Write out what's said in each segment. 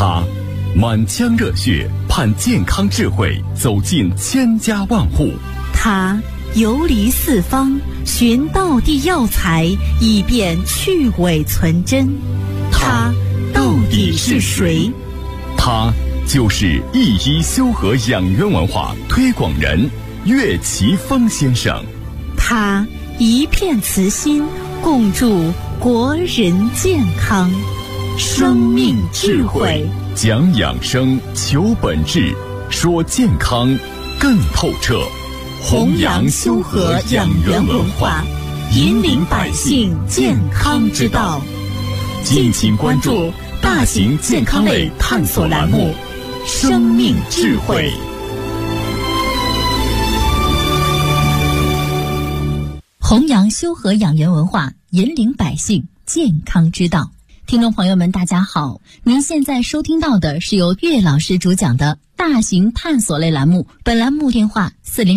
他满腔热血盼健康智慧走进千家万户， 他游离四方寻道地药材，以便去伪存真。他到底是谁？ 他就是一一修和养元文化推广人岳奇峰先生。 他一片慈心，共筑国人健康。生命智慧， 讲养生，求本质，说健康更透彻。 弘扬修和养元文化，引领百姓健康之道。敬请关注大型健康类探索栏目《生命智慧》。 弘扬修和养元文化，引领百姓健康之道。听众朋友们，大家好，您现在收听到的是由岳老师主讲的大型探索类栏目，本栏目电话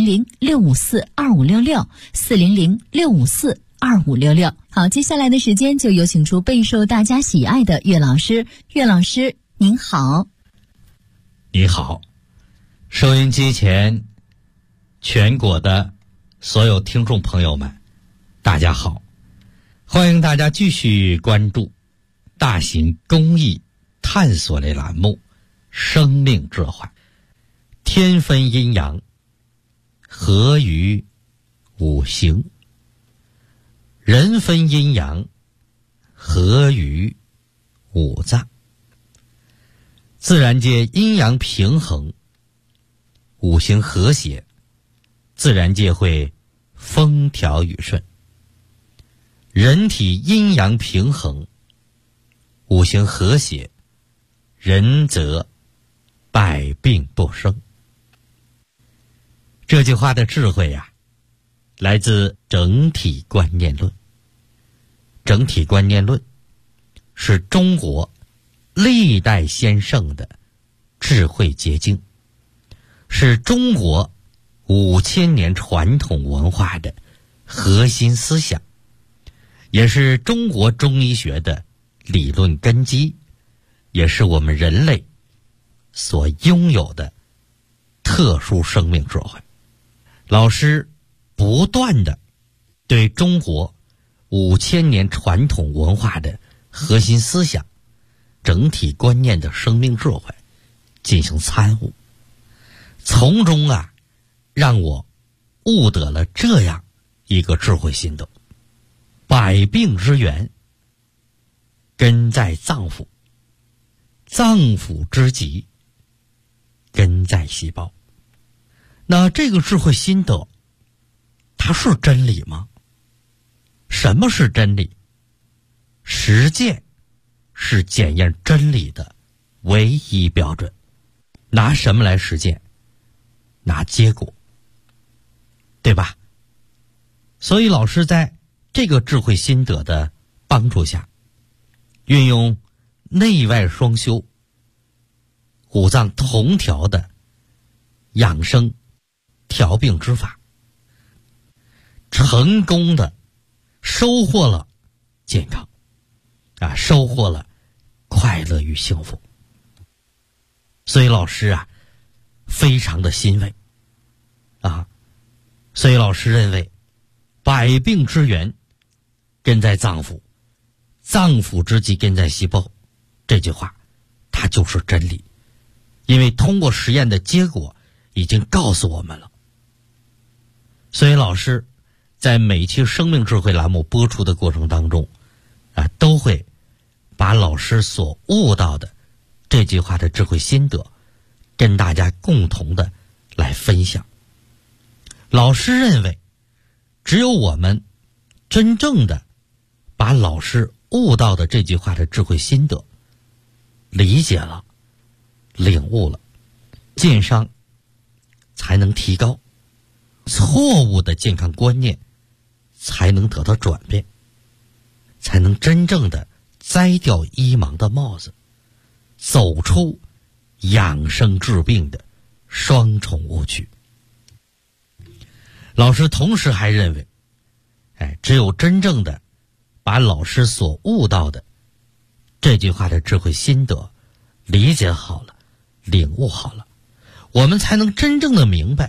400-654-2566，400-654-2566。好，接下来的时间就有请出备受大家喜爱的岳老师。岳老师您好。 你好，收音机前全国的所有听众朋友们，大家好，欢迎大家继续关注大型公益探索类栏目《生命智慧》。天分阴阳，合于五行；人分阴阳，合于五脏。自然界阴阳平衡，五行和谐，自然界会风调雨顺。人体阴阳平衡，五行和谐，人则百病不生。这句话的智慧呀，来自整体观念论。整体观念论是中国历代先圣的智慧结晶，是中国5000年传统文化的核心思想，也是中国中医学的理论根基，也是我们人类所拥有的特殊生命智慧。老师不断地对中国5000年传统文化的核心思想、整体观念的生命智慧进行参悟，从中让我悟得了这样一个智慧心得：百病之源根在脏腑，脏腑之疾根在细胞。那这个智慧心得，它是真理吗？什么是真理？实践是检验真理的唯一标准。拿什么来实践？拿结果，对吧？所以老师在这个智慧心得的帮助下，运用内外双修、五脏同调的养生调病之法，成功的收获了健康收获了快乐与幸福。所以老师非常的欣慰所以老师认为百病之源根在脏腑，脏腑之疾根在细胞，这句话它就是真理，因为通过实验的结果已经告诉我们了。所以老师在每期生命智慧栏目播出的过程当中都会把老师所悟到的这句话的智慧心得跟大家共同的来分享。老师认为，只有我们真正的把老师悟到的这句话的智慧心得理解了、领悟了，健商才能提高，错误的健康观念才能得到转变，才能真正的摘掉医盲的帽子，走出养生治病的双重误区。老师同时还认为，只有真正的把老师所悟到的这句话的智慧心得理解好了，领悟好了，我们才能真正的明白，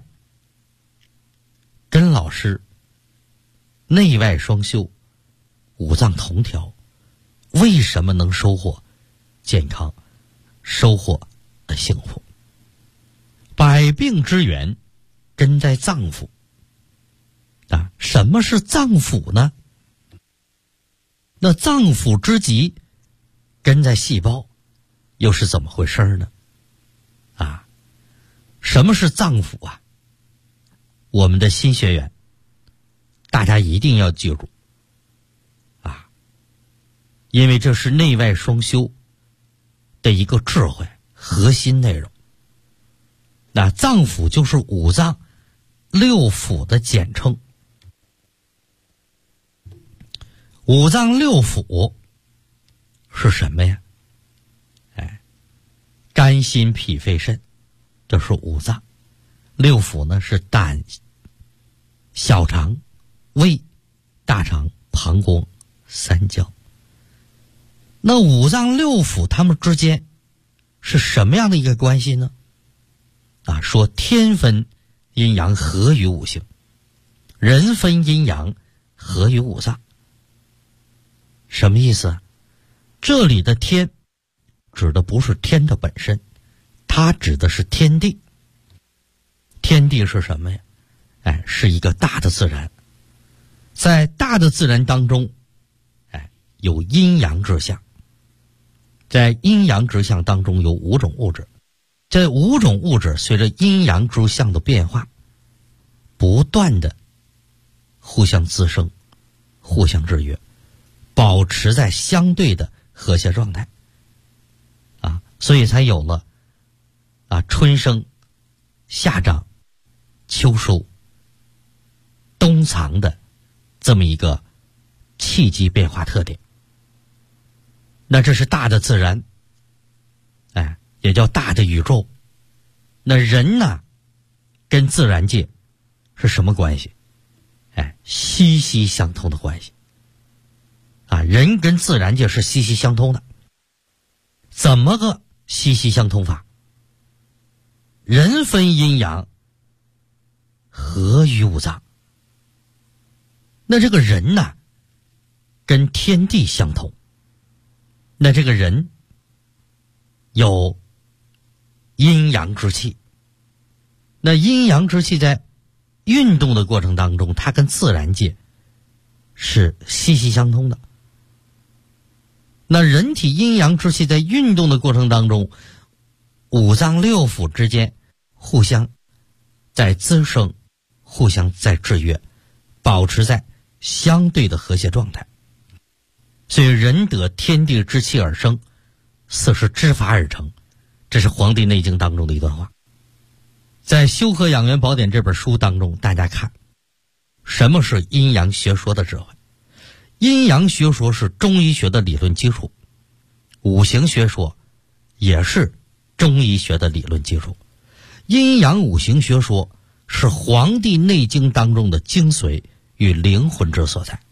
跟老师内外双修，五脏同调，为什么能收获健康，收获幸福。百病之源根在脏腑啊，什么是脏腑呢？那脏腑之极根在细胞，又是怎么回事呢？啊，什么是脏腑啊？我们的新学员大家一定要记住啊，因为这是内外双修的一个智慧核心内容。那脏腑就是五脏六腑的简称。五脏六腑是什么呀？肝心脾肺肾，这是五脏。六腑呢是胆、小肠、胃、大肠、膀胱、三焦。那五脏六腑它们之间是什么样的一个关系呢？啊，说天分阴阳合于五行，人分阴阳合于五脏。什么意思啊？这里的天指的不是天的本身，它指的是天地。天地是什么呀？是一个大的自然。在大的自然当中，有阴阳之象。在阴阳之象当中有五种物质，这五种物质随着阴阳之象的变化，不断的互相滋生，互相制约，保持在相对的和谐状态啊，所以才有了春生、夏长、秋收、冬藏的这么一个气机变化特点。那这是大的自然，也叫大的宇宙。那人呢，跟自然界是什么关系？息息相通的关系。人跟自然界是息息相通的。怎么个息息相通法？人分阴阳，合于五脏。那这个人呢，跟天地相通。那这个人有阴阳之气，那阴阳之气在运动的过程当中，它跟自然界是息息相通的。那人体阴阳之气在运动的过程当中，五脏六腑之间互相在滋生，互相在制约，保持在相对的和谐状态。所以人得天地之气而生，四时之法而成，这是《黄帝内经》当中的一段话。在《修和养元宝典》这本书当中，大家看什么是阴阳学说的智慧。阴阳学说是中医学的理论基础，五行学说也是中医学的理论基础。阴阳五行学说是《黄帝内经》当中的精髓与灵魂之所在。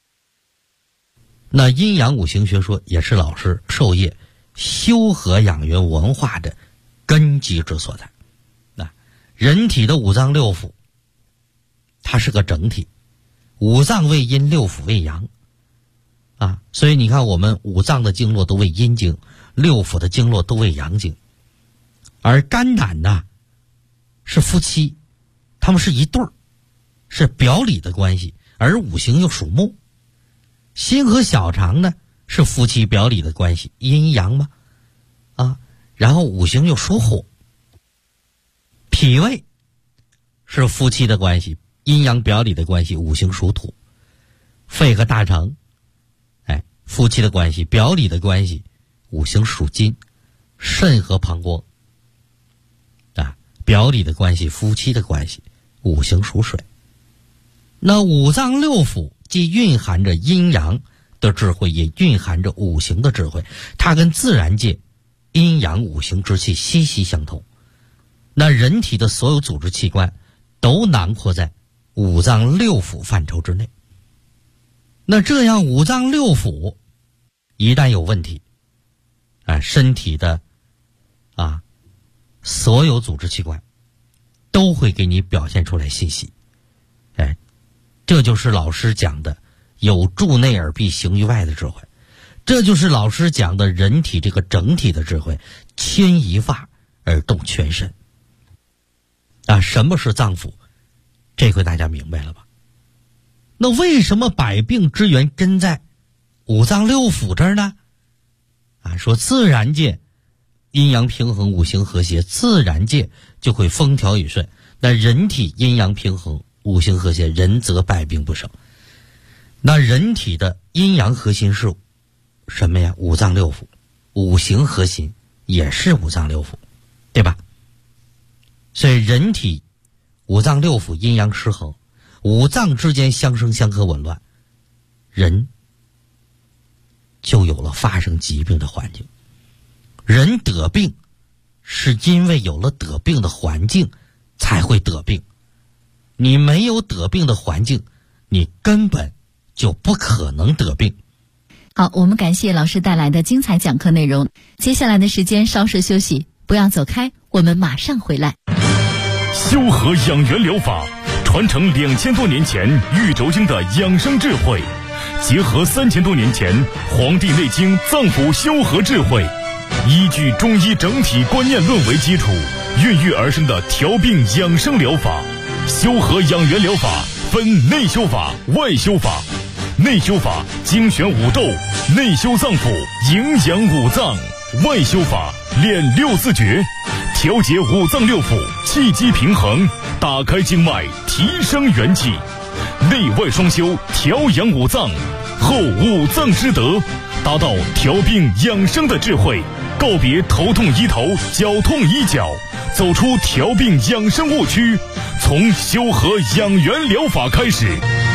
那阴阳五行学说也是老师授业修和养元文化的根基之所在。人体的五脏六腑它是个整体，五脏为阴，六腑为阳所以你看我们五脏的经络都为阴经，六腑的经络都为阳经。而肝胆呢是夫妻，他们是一对儿，是表里的关系，而五行又属木。心和小肠呢是夫妻表里的关系，阴阳嘛然后五行又属火。脾胃是夫妻的关系，阴阳表里的关系，五行属土。肺和大肠夫妻的关系，表里的关系，五行属金。肾和膀胱表里的关系，夫妻的关系，五行属水。那五脏六腑既蕴含着阴阳的智慧，也蕴含着五行的智慧，它跟自然界阴阳五行之气息息相通。那人体的所有组织器官都囊括在五脏六腑范畴之内。那这样五脏六腑一旦有问题身体的所有组织器官都会给你表现出来信息。这就是老师讲的有助内而必行于外的智慧，这就是老师讲的人体这个整体的智慧，牵一发而动全身。什么是脏腑？这回大家明白了吧？那为什么百病之源根在五脏六腑这儿呢？说自然界阴阳平衡，五行和谐，自然界就会风调雨顺。那人体阴阳平衡，五行和谐，人则百病不生。那人体的阴阳核心是什么呀？五脏六腑。五行核心也是五脏六腑，对吧？所以人体五脏六腑阴阳失衡，五脏之间相生相克紊乱，人就有了发生疾病的环境。人得病是因为有了得病的环境才会得病，你没有得病的环境，你根本就不可能得病。 好，我们感谢老师带来的精彩讲课内容。接下来的时间稍事休息，不要走开，我们马上回来。 修和养元疗法传承2000多年前玉轴经的养生智慧，结合3000多年前《黄帝内经》脏腑修和智慧，依据中医整体观念论为基础，孕育而生的调病养生疗法。修和养元疗法分内修法、外修法。内修法精选五斗，内修脏腑，营养五脏；外修法练六字诀，调节五脏六腑，气机平衡，打开经脉，提升元气。内外双修，调养五脏，后五脏之德，达到调病养生的智慧，告别头痛医头，脚痛医脚，走出调病养生误区，从修和养元疗法开始。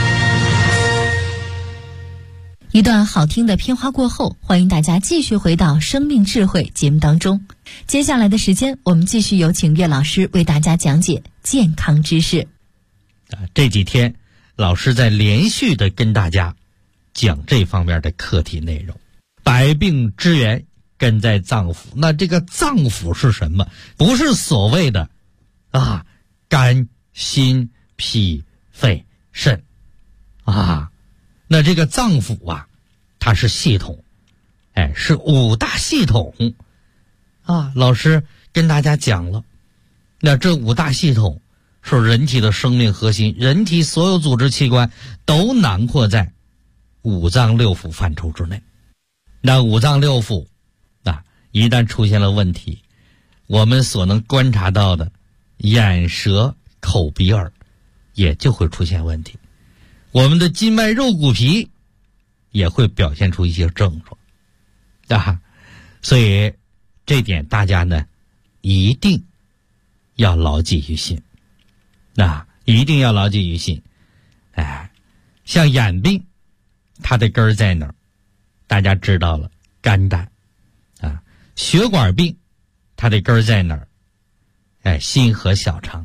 一段好听的片花过后，欢迎大家继续回到生命智慧节目当中。接下来的时间，我们继续有请岳老师为大家讲解健康知识。 这几天老师在连续的跟大家讲这方面的课题内容。百病之源根在脏腑，那这个脏腑是什么？不是所谓的肝、心、脾、肺、肾那这个脏腑它是系统，是五大系统老师跟大家讲了，那这五大系统是人体的生命核心，人体所有组织器官都囊括在五脏六腑范畴之内。那五脏六腑一旦出现了问题，我们所能观察到的眼、舌、口、鼻、耳也就会出现问题，我们的筋脉肉骨皮也会表现出一些症状所以这点大家呢一定要牢记于心一定要牢记于心。像眼病它的根儿在哪儿？大家知道了，肝胆血管病它的根儿在哪儿？心和小肠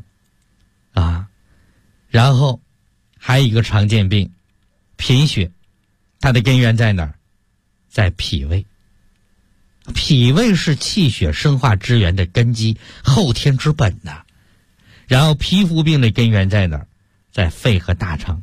然后还有一个常见病贫血，它的根源在哪儿？在脾胃。脾胃是气血生化之源的根基，后天之本然后皮肤病的根源在哪儿？在肺和大肠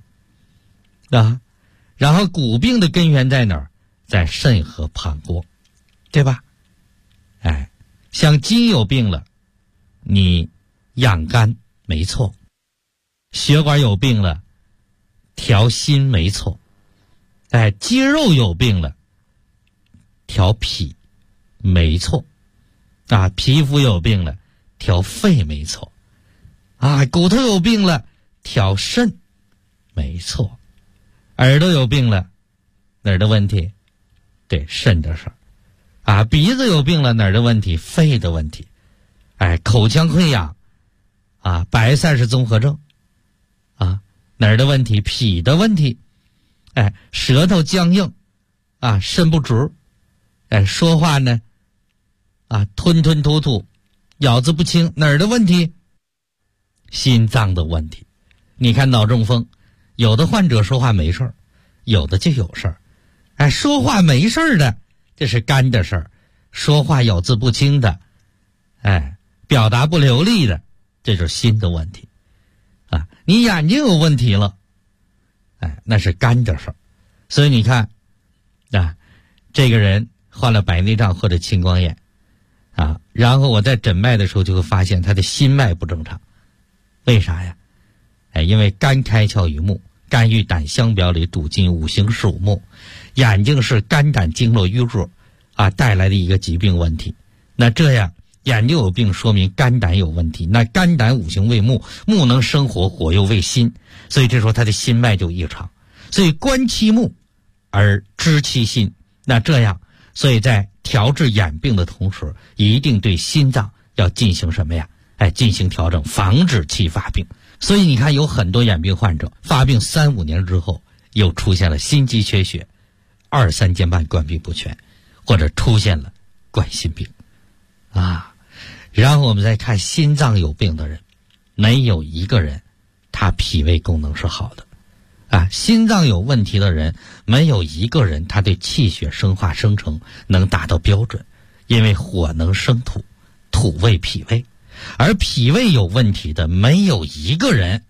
然后骨病的根源在哪儿？在肾和膀胱，对吧？像筋有病了，你养肝没错，血管有病了，调心没错，肌肉有病了，调脾没错皮肤有病了，调肺没错骨头有病了，调肾没错，耳朵有病了，哪儿的问题？对，肾的事儿鼻子有病了，哪儿的问题？肺的问题。口腔溃疡白塞氏综合症哪儿的问题？脾的问题。舌头僵硬肾不足，说话呢吞吞吐吐，咬字不清，哪儿的问题？心脏的问题。你看脑中风，有的患者说话没事儿，有的就有事儿。说话没事儿的，这是肝的事儿；说话咬字不清的， 表达不流利的，这就是心的问题啊。你眼睛有问题了，那是肝的事儿。所以你看啊，这个人患了白内障或者青光眼啊，然后我在诊脉的时候就会发现他的心脉不正常。为啥呀？因为肝开窍于目，肝与胆相表里主筋，五行属木，眼睛是肝胆经络淤弱带来的一个疾病问题。那这样眼睛有病，说明肝胆有问题。那肝胆五行为木，木能生火，火又为心，所以这时候他的心脉就异常。所以观其目而知其心。那这样，所以在调治眼病的同时，一定对心脏要进行什么呀？进行调整，防止其发病。所以你看，有很多眼病患者发病3-5年之后，又出现了心肌缺血、2、3间半关闭不全，或者出现了冠心病然后我们再看心脏有病的人，没有一个人他脾胃功能是好的心脏有问题的人，没有一个人他对气血生化生成能达到标准，因为火能生土，土为脾胃，而脾胃有问题的没有一个人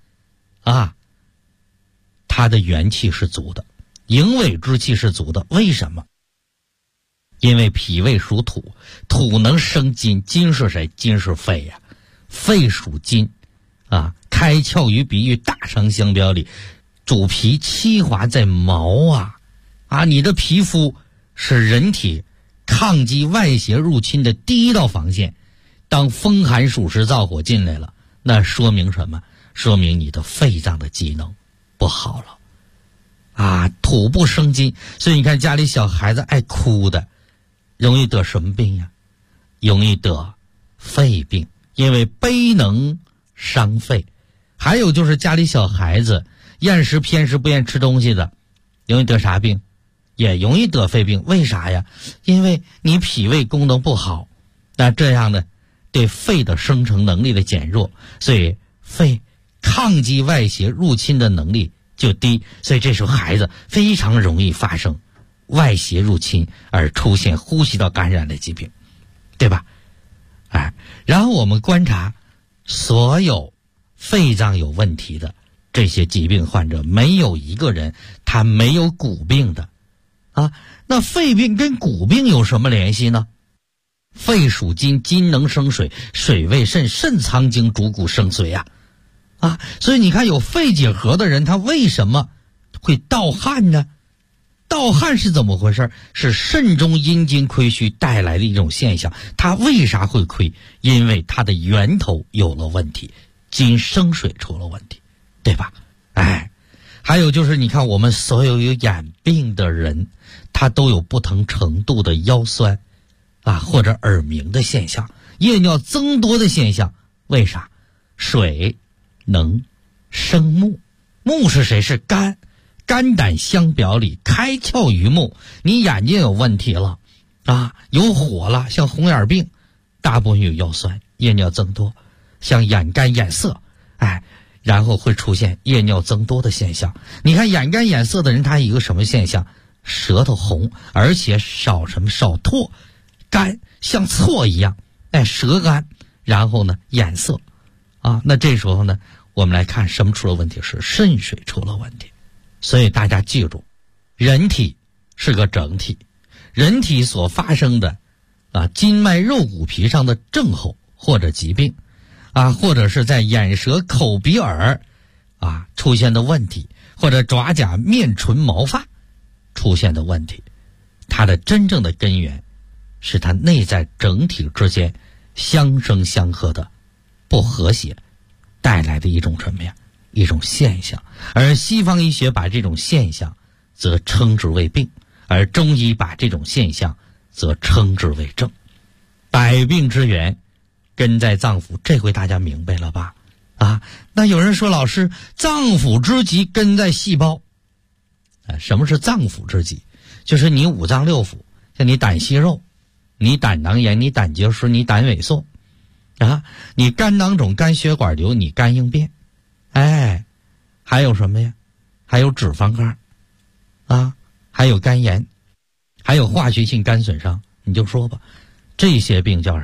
他的元气是足的，营卫之气是足的。为什么？因为脾胃属土，土能生金，金是谁？金是肺呀，肺属金开窍于鼻，与大肠相表里，主皮，七华在毛你的皮肤是人体抗击外邪入侵的第一道防线。当风寒暑湿燥火进来了，那说明什么？说明你的肺脏的机能不好了土不生金。所以你看家里小孩子爱哭的，容易得什么病呀？容易得肺病，因为悲能伤肺。还有就是家里小孩子厌食偏食，不愿吃东西的，容易得啥病？也容易得肺病。为啥呀？因为你脾胃功能不好，那这样呢，对肺的生成能力的减弱，所以肺抗击外邪入侵的能力就低，所以这时候孩子非常容易发生外邪入侵而出现呼吸道感染的疾病，对吧？然后我们观察所有肺脏有问题的这些疾病患者，没有一个人他没有骨病的那肺病跟骨病有什么联系呢？肺属金，金能生水，水为肾，肾藏精，主骨生髓所以你看有肺结核的人，他为什么会盗汗呢？盗汗是怎么回事？是肾中阴精亏虚带来的一种现象。他为啥会亏？因为他的源头有了问题，金生水出了问题，对吧？还有就是你看我们所有有眼病的人，他都有不同程度的腰酸或者耳鸣的现象，夜尿增多的现象。为啥？水能生木，木是谁？是肝，肝胆相表里，开窍于目。你眼睛有问题了有火了，像红眼病，大部分有腰酸，夜尿增多，像眼干眼涩然后会出现夜尿增多的现象。你看眼干眼涩的人，他有一个什么现象？舌头红，而且少唾，干像错一样舌干，然后呢眼涩那这时候呢，我们来看什么出了问题？是肾水出了问题。所以大家记住，人体是个整体，人体所发生的筋脉肉骨皮上的症候或者疾病或者是在眼舌口鼻耳出现的问题，或者爪甲面唇毛发出现的问题，它的真正的根源是它内在整体之间相生相克的不和谐带来的一种什么呀？一种现象。而西方医学把这种现象则称之为病，而中医把这种现象则称之为症。百病之源根在脏腑，这回大家明白了吧？那有人说老师，脏腑之疾根在细胞。什么是脏腑之疾？就是你五脏六腑，像你胆息肉，你胆囊炎，你胆结石，你胆萎缩你肝囊肿，肝血管瘤，你肝硬变还有什么呀？还有脂肪肝还有肝炎，还有化学性肝损伤。你就说吧，这些病叫什么呀？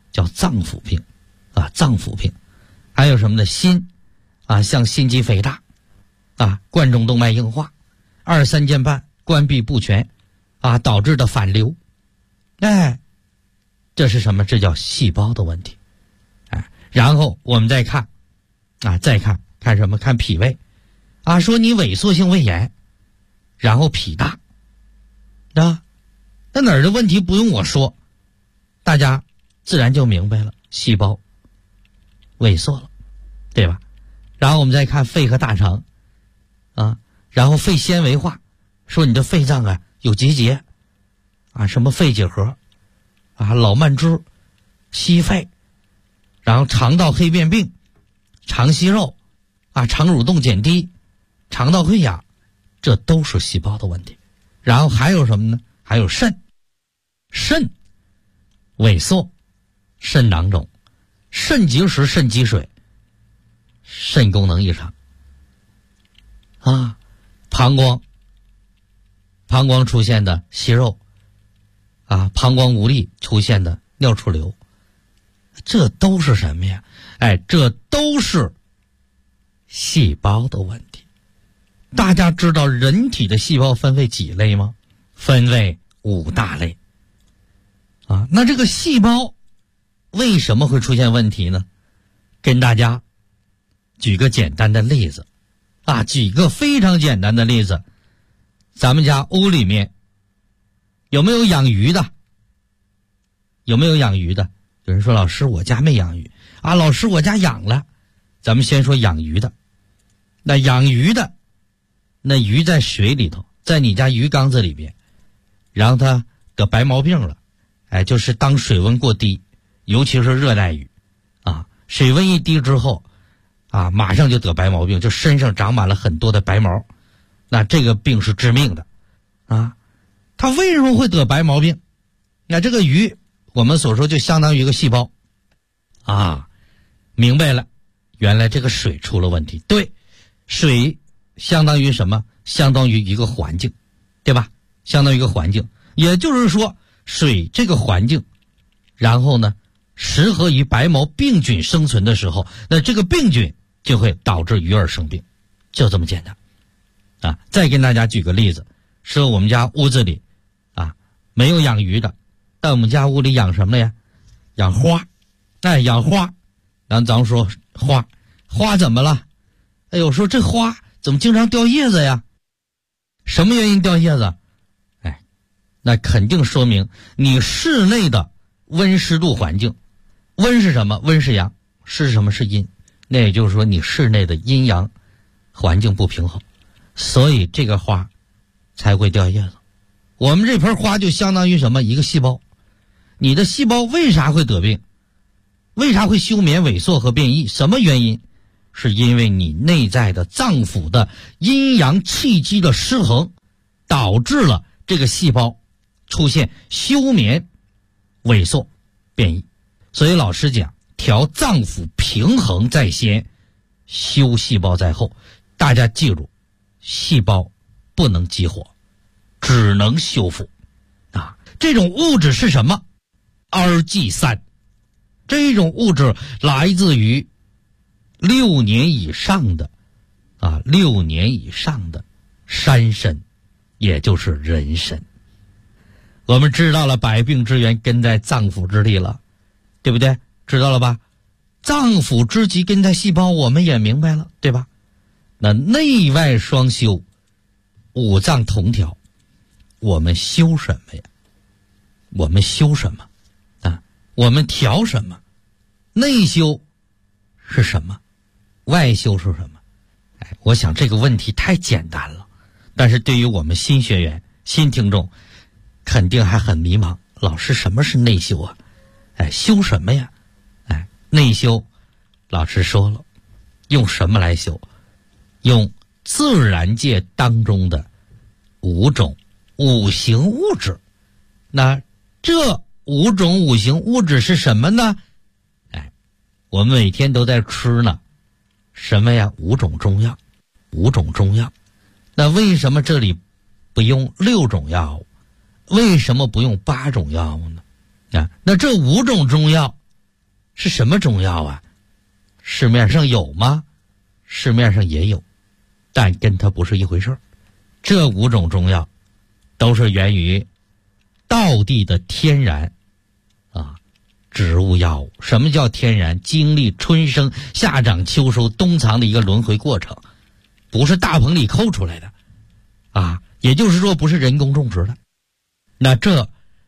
叫脏腑病啊，脏腑病。还有什么呢？心啊，像心肌肥大啊，冠状动脉硬化，2、3件半关闭不全啊，导致的反流。这是什么？这叫细胞的问题。然后我们再看啊，看什么？看脾胃啊，说你萎缩性胃炎，然后脾大啊，那哪儿的问题不用我说，大家自然就明白了，细胞萎缩了，对吧？然后我们再看肺和大肠啊，然后肺纤维化，说你的肺脏啊有结节啊，什么肺结核啊、老慢支、息肺，然后肠道黑变病、肠息肉啊、肠蠕动减低、肠道溃疡，这都是细胞的问题。然后还有什么呢？还有肾萎缩、肾囊肿、肾结石、肾积水、肾功能异常啊，膀胱出现的息肉啊，膀胱无力出现的尿出流，这都是什么呀？这都是细胞的问题。大家知道人体的细胞分为几类吗？分为5大类啊。那这个细胞为什么会出现问题呢？跟大家举个简单的例子啊，举个非常简单的例子。咱们家屋里面有没有养鱼的？有没有养鱼的？有人说老师我家没养鱼啊，老师我家养了。咱们先说养鱼的。那养鱼的，那鱼在水里头，在你家鱼缸子里边，然后它得白毛病了，就是当水温过低，尤其是热带鱼啊，水温一低之后啊，马上就得白毛病，就身上长满了很多的白毛。那这个病是致命的啊。它为什么会得白毛病？那这个鱼我们所说就相当于一个细胞啊，明白了，原来这个水出了问题。对，水相当于什么？相当于一个环境，对吧？相当于一个环境，也就是说水这个环境，然后呢适合于白毛病菌生存的时候，那这个病菌就会导致鱼儿生病，就这么简单啊。再跟大家举个例子，说我们家屋子里啊没有养鱼的，但我们家屋里养什么呀？养花。养花，然后咱们说花怎么了？我说这花怎么经常掉叶子呀？什么原因掉叶子？那肯定说明你室内的温湿度环境，温是什么？温是阳，湿是什么？是阴。那也就是说你室内的阴阳环境不平衡，所以这个花才会掉叶子。我们这盆花就相当于什么？一个细胞。你的细胞为啥会得病？为啥会休眠萎缩和变异？什么原因？是因为你内在的脏腑的阴阳气机的失衡，导致了这个细胞出现休眠萎缩变异。所以老师讲调脏腑平衡在先，修细胞在后。大家记住，细胞不能激活，只能修复啊。这种物质是什么？Rg3，这种物质来自于6年以上的山参，也就是人参。我们知道了百病之源根在脏腑之地了，对不对？知道了吧？脏腑之极根在细胞，我们也明白了，对吧？那内外双修，五脏同调，我们修什么呀？我们修什么啊？我们调什么？内修是什么？外修是什么？我想这个问题太简单了，但是对于我们新学员、新听众，肯定还很迷茫。老师，什么是内修啊？修什么呀？内修，老师说了，用什么来修？用自然界当中的5种五行物质。那这5种五行物质是什么呢？我们每天都在吃呢。什么呀？5种中药。5种中药。那为什么这里不用6种药物？为什么不用8种药物呢？那这5种中药是什么中药啊？市面上有吗？市面上也有，但跟它不是一回事儿。这5种中药都是源于道地的天然植物药物。什么叫天然？经历春生、夏长、秋收、冬藏的一个轮回过程，不是大棚里抠出来的也就是说不是人工种植的。那这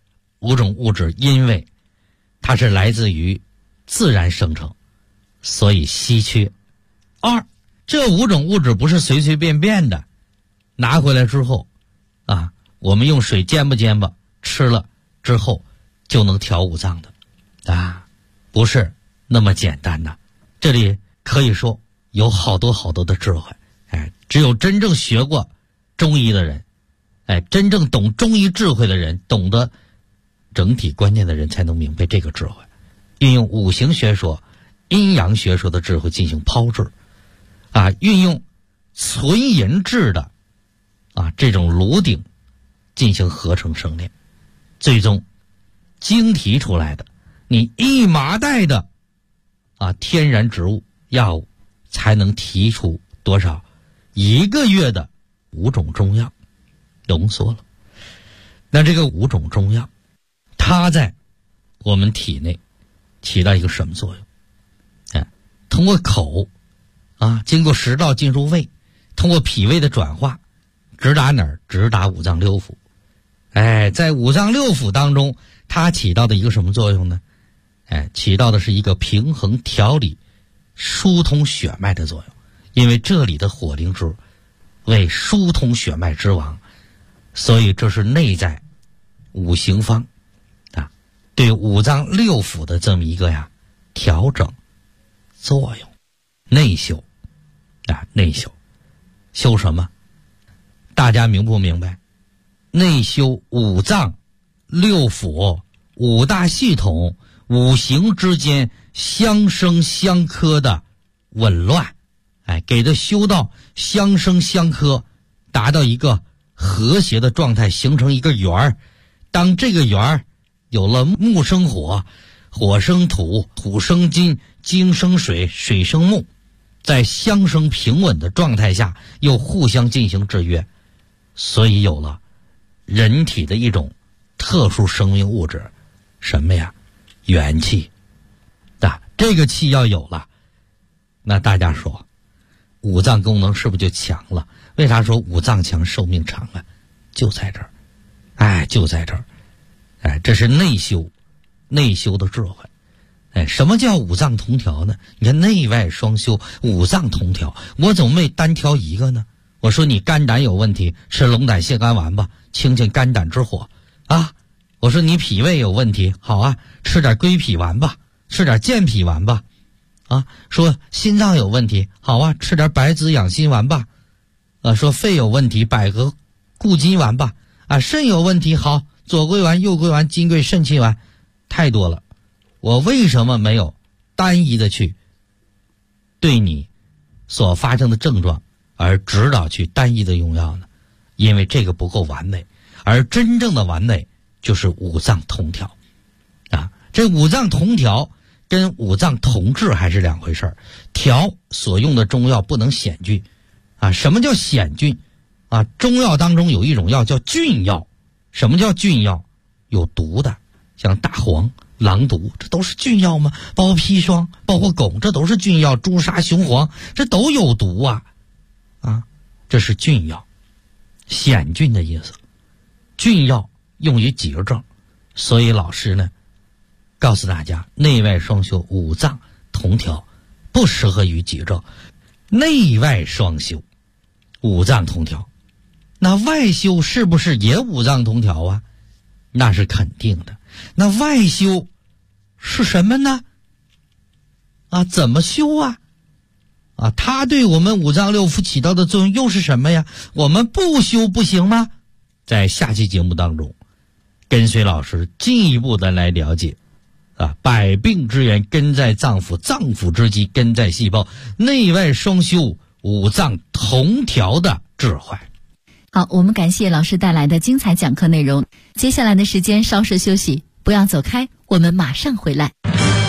5种物质因为它是来自于自然生成，所以稀缺。2，这5种物质不是随随便便的拿回来之后我们用水煎吧煎吧吃了之后就能调五脏的不是那么简单的。这里可以说有好多好多的智慧，只有真正学过中医的人，真正懂中医智慧的人，懂得整体观念的人才能明白这个智慧。运用五行学说、阴阳学说的智慧进行抛制运用存银制的这种炉鼎进行合成生炼，最终精提出来的你1麻袋的天然植物药物才能提出多少？1个月的5种中药浓缩了。那这个5种中药它在我们体内起到一个什么作用？通过口经过食道进入胃，通过脾胃的转化，直达哪儿？直达五脏六腑。在五脏六腑当中，它起到的一个什么作用呢？起到的是一个平衡、调理、疏通血脉的作用。因为这里的火灵芝为疏通血脉之王，所以这是内在五行方对五脏六腑的这么一个调整作用。内修内修，修什么？大家明不明白？内修五脏六腑5大系统五行之间相生相克的紊乱，给它修到相生相克，达到一个和谐的状态，形成一个圆儿。当这个圆儿有了木生火，火生土，土生金，金生水，水生木，在相生平稳的状态下又互相进行制约，所以有了人体的一种特殊生命物质，什么呀？元气。这个气要有了，那大家说五脏功能是不是就强了？为啥说五脏强寿命长啊？就在这儿，就在这儿，这是内修的智慧。什么叫五脏同调呢？你看内外双修，五脏同调，我怎么没单挑一个呢？我说你肝胆有问题，吃龙胆泻肝丸吧，清清肝胆之火我说你脾胃有问题，好吃点归脾丸吧，吃点健脾丸吧。说心脏有问题，好吃点白子养心丸吧。说肺有问题，百合固金丸吧。肾有问题，好，左归丸、右归丸、金匮肾气丸，太多了。我为什么没有单一的去对你所发生的症状而指导去单一的用药呢？因为这个不够完美，而真正的完美就是五脏同调这五脏同调跟五脏同治还是两回事儿。调所用的中药不能险峻什么叫险峻中药当中有一种药叫菌药。什么叫菌药？有毒的，像大黄、狼毒，这都是菌药吗？包括砒霜，包括汞，这都是菌药。朱砂、雄黄，这都有毒这是菌药，险峻的意思。菌药用于急症，所以老师呢告诉大家，内外双修，五脏同调，不适合于急症。内外双修，五脏同调。那外修是不是也五脏同调那是肯定的。那外修是什么呢？怎么修它对我们五脏六腑起到的作用又是什么呀？我们不修不行吗？在下期节目当中，跟随老师进一步的来了解百病之源根在脏腑，脏腑之基根在细胞，内外双修，五脏同调的智慧。 好，我们感谢老师带来的精彩讲课内容。接下来的时间稍事休息，不要走开，我们马上回来。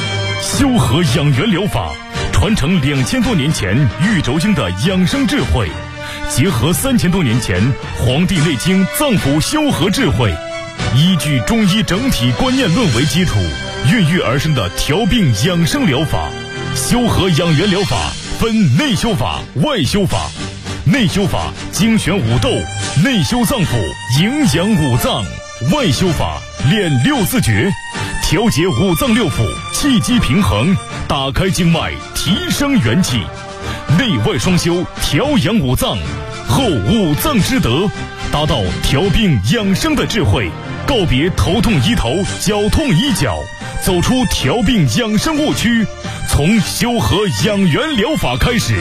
修和养元疗法传承2000多年前玉轴经的养生智慧，结合3000多年前《黄帝内经》脏腑修和智慧，依据中医整体观念论为基础，孕育而生的调病养生疗法。修和养元疗法分内修法、外修法。内修法精选五斗，内修脏腑，营养五脏；外修法练6字诀，调节五脏六腑，气机平衡，打开经脉，提升元气。内外双修，调养五脏，后五脏之德，达到调病养生的智慧，告别头痛医头，脚痛医脚，走出调病养生误区，从修和养元疗法开始。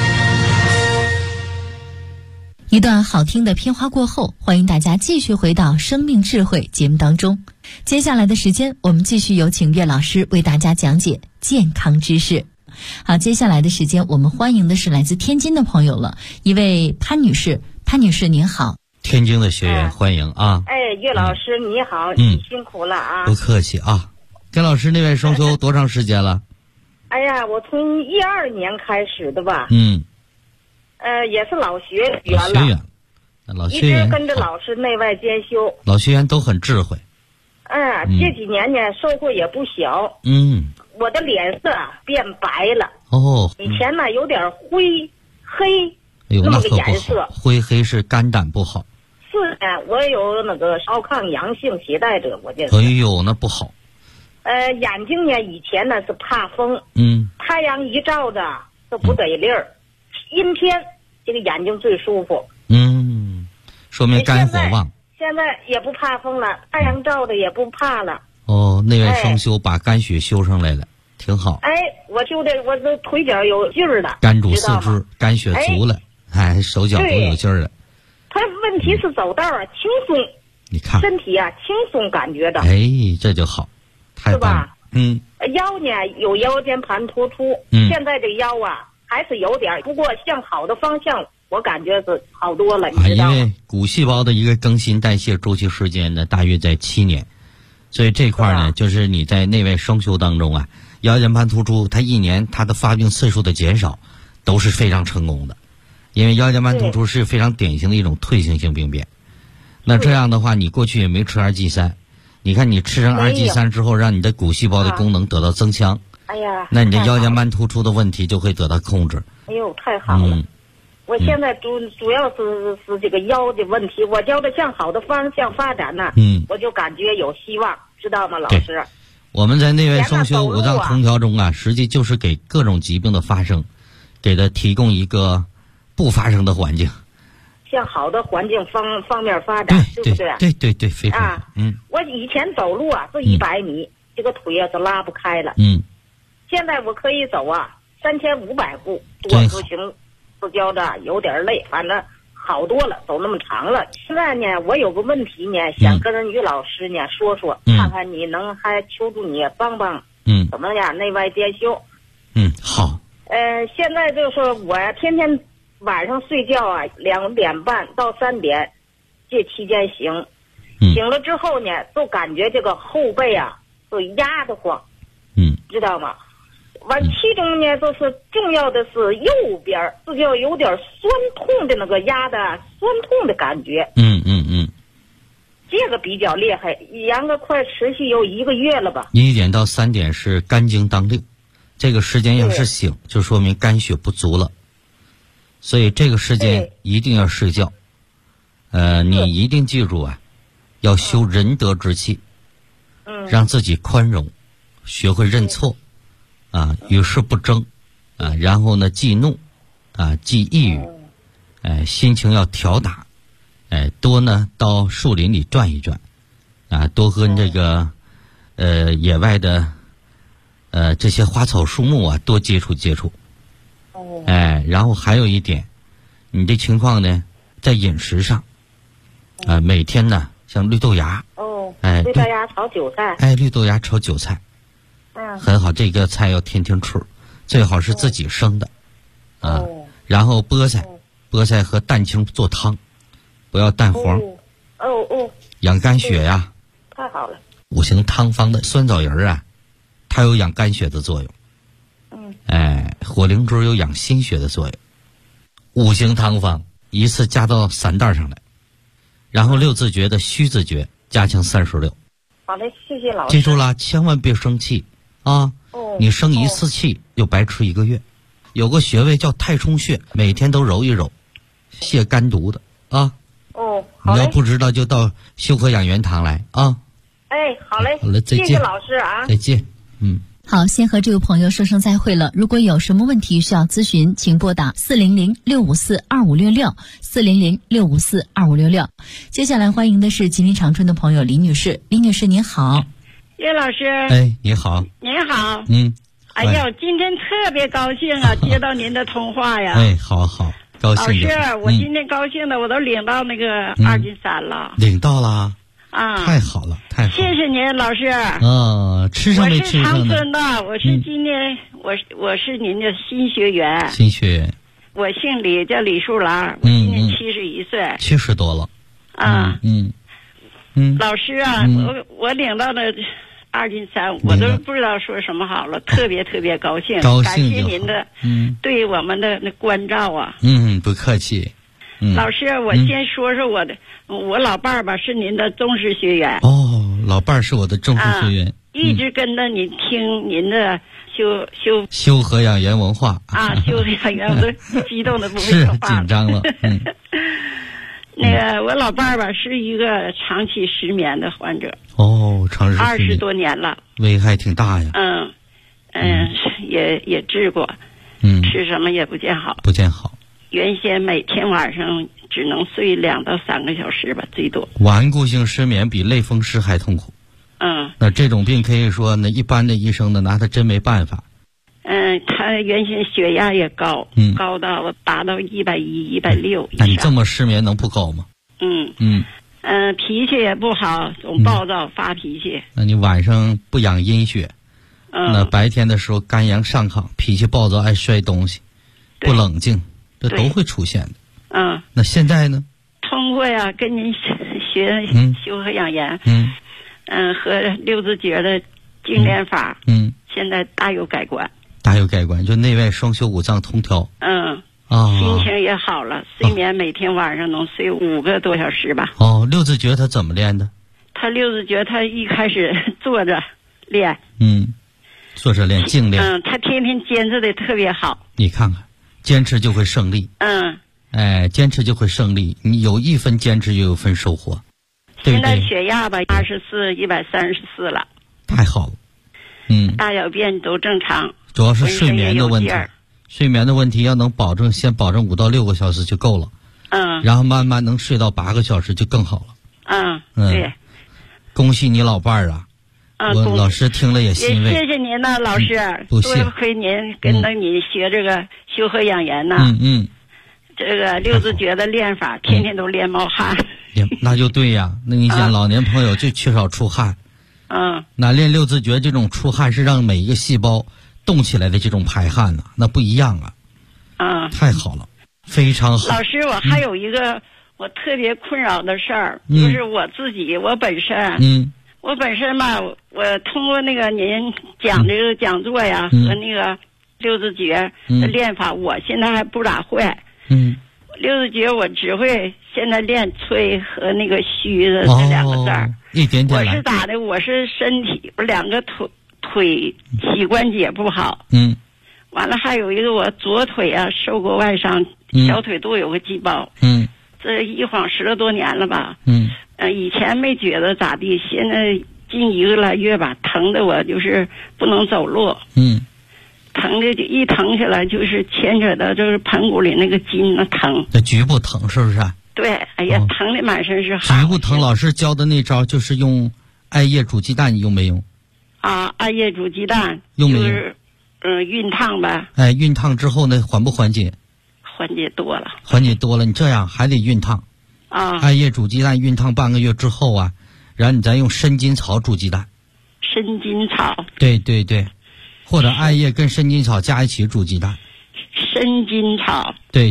一段好听的片花过后，欢迎大家继续回到生命智慧节目当中。接下来的时间，我们继续有请岳老师为大家讲解健康知识。好，接下来的时间，我们欢迎的是来自天津的朋友了，一位潘女士。潘女士您好。 天津的学员欢迎啊。 岳老师你好，你辛苦了啊。 不客气啊。跟老师那边双修多长时间了？ 哎呀，我从12年开始的吧。也是老学员了。 老学员一直跟着老师内外兼修。 老学员都很智慧。 这几年呢收获也不小。我的脸色变白了。以前呢有点灰黑，那么个颜色。 灰黑是肝胆不好。 是呢，我有那个少抗阳性携带者，我这是。 哎呦，那不好。 眼睛呢以前呢是怕风。太阳一照着就不得力儿。阴天这个眼睛最舒服。 说明肝火旺。 现在也不怕风了，太阳照的也不怕了。 内外双修把肝血修上来了，挺好。 我修的我这腿脚有劲儿了， 肝主四肢，肝血足了，手脚都有劲儿了。 他问题是走道啊轻松， 你看身体啊轻松感觉的。 这就好，太棒了。 腰呢有腰间盘突出，现在这腰啊还是有点，不过向好的方向，我感觉是好多了，你知道吗？ 因为骨细胞的一个更新代谢周期时间呢，大约在7年，所以这块呢，就是你在内外双修当中啊，腰间盘突出，它1年它的发病次数的减少，都是非常成功的，因为腰间盘突出是非常典型的一种退行性病变。那这样的话，你过去也没吃2G3，你看你吃上2G3之后，让你的骨细胞的功能得到增强。那你的腰间盘突出的问题就会得到控制。 哎呦，太好了！我现在主要是这个腰的问题，我叫它向好的方向发展呢。我就感觉有希望，知道吗，老师？ 我们在内外双修五脏通调中啊，实际就是给各种疾病的发生，给它提供一个不发生的环境。 向好的环境方面发展，对不对？ 对，非常好。 我以前走路啊是100米，这个腿啊是拉不开了。现在我可以走啊3500步，多出行是觉着有点累，反正好多了，走那么长了。现在呢，我有个问题呢，想跟于老师呢说说，看看你能还求助你帮帮，怎么样内外兼修。 好。 现在就是我天天晚上睡觉啊2点半到3点，这期间醒了之后呢，就感觉这个后背啊就压得慌，知道吗？完，其中呢，就是重要的是右边，这就有点酸痛的那个压的酸痛的感觉。这个比较厉害，养个快持续有1个月了吧。 1点到3点是肝经当令，这个时间要是醒，就说明肝血不足了，所以这个时间一定要睡觉。你一定记住啊，要修仁德之气，让自己宽容，学会认错。与世不争，然后呢，忌怒，忌抑郁，心情要调打，多呢到树林里转一转，多和这个野外的这些花草树木啊多接触接触，然后还有一点，你这情况呢，在饮食上，每天呢像绿豆芽， 绿豆芽炒韭菜， 绿豆芽炒韭菜。很好，这个菜要天天吃，最好是自己生的，然后菠菜和蛋清做汤，不要蛋黄。养肝血呀。 太好了。 5行汤方的酸枣仁啊， 它有养肝血的作用。火灵珠有养心血的作用。五行汤方一次加到3袋上来，然后六字诀的虚字诀加强36。 好嘞，谢谢老师。 记住了，千万别生气啊！你生一次气就白吃1个月。有个穴位叫太冲穴，每天都揉一揉，泻肝毒的啊。 好嘞。 你要不知道就到修和养元堂来啊。 好嘞。 好了，再见。 谢谢老师啊。 再见。 好，先和这位朋友说声再会了。如果有什么问题需要咨询，请拨打400-654-2566，400-654-2566。接下来欢迎的是吉林长春的朋友李女士。李女士您好。 叶老师。 你好。 您好。 哎呀，今天特别高兴啊，接到您的通话呀。 好，高兴。 老师，我今天高兴的我都领到那个2斤3了。 领到了。太好了，太好了！ 谢谢您，老师。 吃上没吃上呢？ 我是长春的，我是今年我是您的新学员。 新学员。 我姓李，叫李树兰，我今年71岁。 70多了。 老师啊，我领到了2斤3，我都不知道说什么好了，特别特别高兴。感谢您的对我们的那关照啊。 不客气。 老师，我先说说我老伴儿吧，是您的忠实学员。 老伴儿是我的忠实学员， 一直跟着您听您的修和养元文化修和养元，我都激动的不会说话了， 紧张了。 那个我老伴儿吧，是一个长期失眠的患者。 长时间 20多年了， 危害挺大呀。 也治过，吃什么也不见好。原先每天晚上只能睡2到3个小时吧，最多。 顽固性失眠比类风湿还痛苦。那这种病可以说呢，一般的医生呢拿他真没办法。 他原先血压也高，高到达到110、160。 那你这么失眠能不高吗？ 脾气也不好，总暴躁发脾气。 那你晚上不养阴血，那白天的时候肝阳上亢，脾气暴躁，爱摔东西，不冷静。这都会出现的。那现在呢？ 通过跟您学修和养颜，和六字诀的精炼法，现在大有改观。 就内外双修5脏通调。 心情也好了，睡眠每天晚上能睡5个多小时吧。 六字诀他怎么练的？ 他六字诀他一开始坐着练， 坐着练静练。 他天天坚持的特别好。 你看看。坚持就会胜利。坚持就会胜利。你有1分坚持，就有1分收获。 现在血压吧24、134了。 太好了。 大小便都正常。 主要是睡眠的问题。睡眠的问题要能保证，先保证5到6个小时就够了。然后慢慢能睡到8个小时就更好了。 对。 恭喜你老伴儿啊！我老师听了也欣慰。 谢谢您呢，老师。多亏您跟着你学这个修和养颜呢。这个六字诀的练法，天天都练冒汗。 那就对呀。那你想，老年朋友就缺少出汗。那练六字诀这种出汗是让每一个细胞动起来的这种排汗呢，那不一样啊。太好了，非常好。 老师，我还有一个我特别困扰的事儿，就是我自己，我本身。我本身吧，我通过那个您讲这个讲座呀，和那个六字诀的练法，我现在还不咋会。六字诀我只会现在练催和那个虚的这2个字儿。 一点点来。 我是咋的？我是身体我2个腿膝关节不好。完了还有一个我左腿受过外伤，小腿肚有个挤包。这一晃10多年了吧。以前没觉得咋地，现在近1个来月吧，疼的我就是不能走路。疼的一疼起来就是牵扯到就是盆骨里那个筋疼。 那局部疼是不是？ 对，哎呀，疼的满身是汗。 局部疼，老师教的那招就是用艾叶煮鸡蛋，你用没用？ 艾叶煮鸡蛋用没用？ 就是熨烫呗。 熨烫之后呢，缓不缓解？ 缓解多了。 你这样还得熨烫。艾叶煮鸡蛋熨烫半个月之后啊，然后你再用生筋草煮鸡蛋。 生筋草。 对，或者艾叶跟生筋草加一起煮鸡蛋。 生筋草。 对。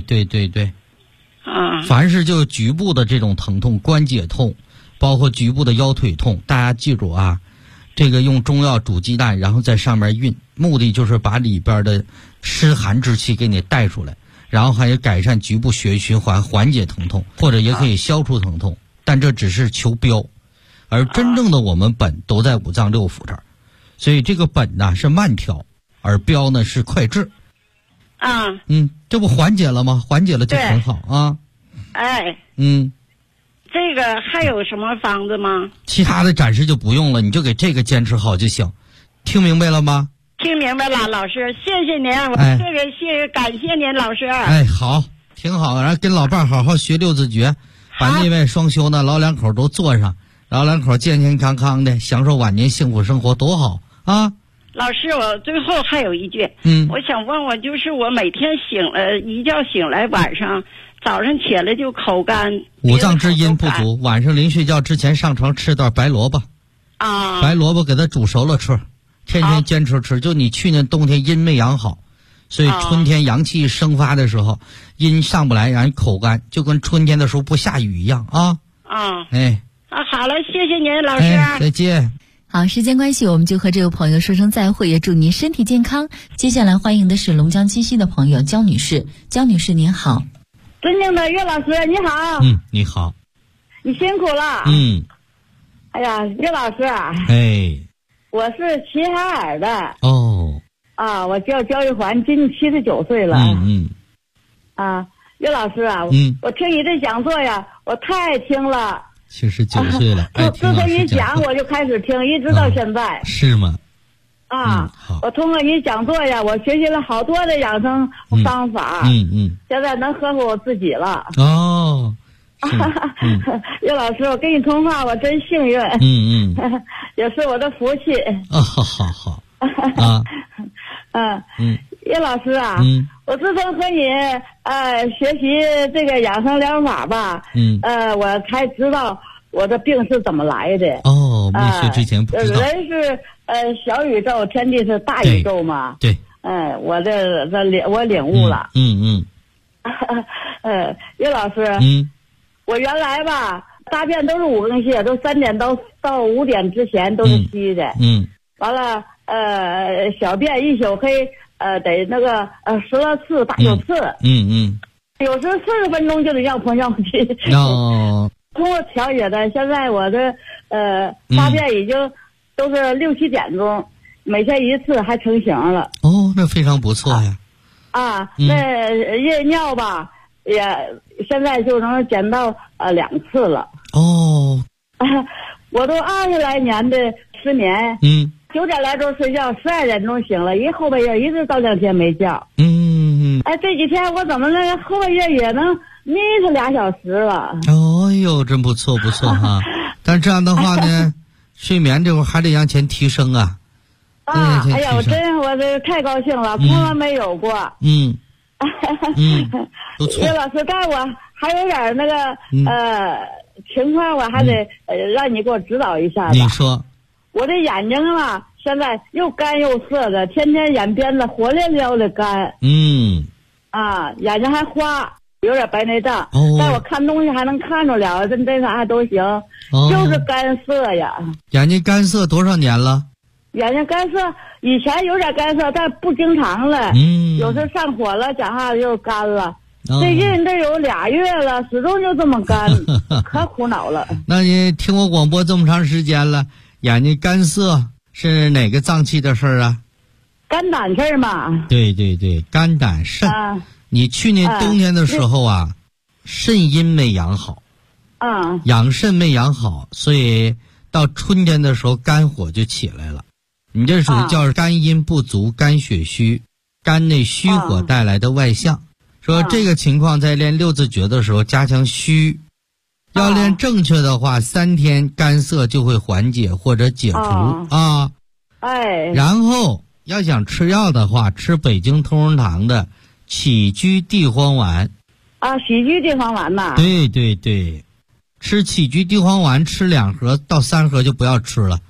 凡是就局部的这种疼痛、关节痛，包括局部的腰腿痛，大家记住啊， 这个用中药煮鸡蛋，然后在上面熨，目的就是把里边的湿寒之气给你带出来，然后还有改善局部血液循环，缓解疼痛，或者也可以消除疼痛，但这只是求标，而真正的我们本都在五脏六腑这儿，所以这个本呢是慢调，而标呢是快治。这不缓解了吗？缓解了就很好啊。 这个还有什么方子吗？ 其他的暂时就不用了，你就给这个坚持好就行。听明白了吗？ 听明白了，老师，谢谢您，我这个感谢您，老师。 好，挺好，然后跟老伴儿好好学六字诀，把内外双修呢，老两口都做上，老两口健健康康的享受晚年幸福生活，多好啊！ 老师，我最后还有一句，我想问问，就是我每天一觉醒来，晚上早上起来就口干， 五脏之阴不足，晚上临睡觉之前上床吃段白萝卜，白萝卜给它煮熟了吃，天天坚持吃。就你去年冬天阴没养好，所以春天阳气生发的时候，阴上不来，让人口干，就跟春天的时候不下雨一样啊。 好了，谢谢您，老师。 再见。 好，时间关系，我们就和这位朋友说声再会，也祝您身体健康。接下来欢迎的是龙江七溪的朋友焦女士。焦女士您好。 尊敬的岳老师你好。 你好。 你辛苦了。哎呀，岳老师啊。我是齐齐哈尔的。我叫焦玉环，今年79岁了。岳老师啊，我听你这讲座呀，我太爱听了。 79岁了， 自从你讲我就开始听，一直到现在。 是吗？ 我通过你讲座呀，我学习了好多的养生方法。现在能呵护我自己了。岳老师，我跟你通话，我真幸运。也是我的福气。 好。 岳老师啊，我自从和你学习这个养生疗法吧，我才知道我的病是怎么来的。 没学之前不知道。 人是小宇宙，天地是大宇宙嘛。 对。 我领悟了。岳老师，我原来吧大便都是5更泻，都3点到5点之前都是稀的。完了小便一宿黑。得那个10来次8、9次。有时40分钟就得让朋友去。通过调节的，现在我的大便已经都是6、7点钟，每天1次，还成型了。 那非常不错呀。 那夜尿吧，也现在就能减到2次了。我都20来年的失眠。9点来钟睡觉，12点钟醒了，后半夜一直到2天没觉。这几天我怎么那个后半夜也能眯上2小时了。 真不错哈。但这样的话呢，睡眠这会儿还得向前提升啊。 我这太高兴了，从来没有过。 不错。 岳老师，但我还有点那个情况，我还得让你给我指导一下吧。 你说。 我的眼睛啊，现在又干又涩的，天天眼边子火烈烈的干。眼睛还花，有点白内障。但我看东西还能看着了，这啥都行。就是干涩呀。 眼睛干涩多少年了？ 眼睛干涩，以前有点干涩，但不经常了。有时上火了，讲话又干了。最近这有2月了，始终就这么干，可苦恼了。 那你听我广播这么长时间了，眼睛干涩是哪个脏器的事儿啊？ 肝胆事儿嘛。 对，肝胆肾。你去年冬天的时候肾阴没养好。养肾没养好，所以到春天的时候肝火就起来了。你这属于叫肝阴不足、肝血虚、肝内虚火带来的外象。说这个情况在练6字诀的时候加强虚。要练正确的话，3天干涩就会缓解或者解除。然后要想吃药的话，吃北京同仁堂的起居地黄丸。 起居地黄丸呐。 对，吃起居地黄丸吃2盒到3盒就不要吃了。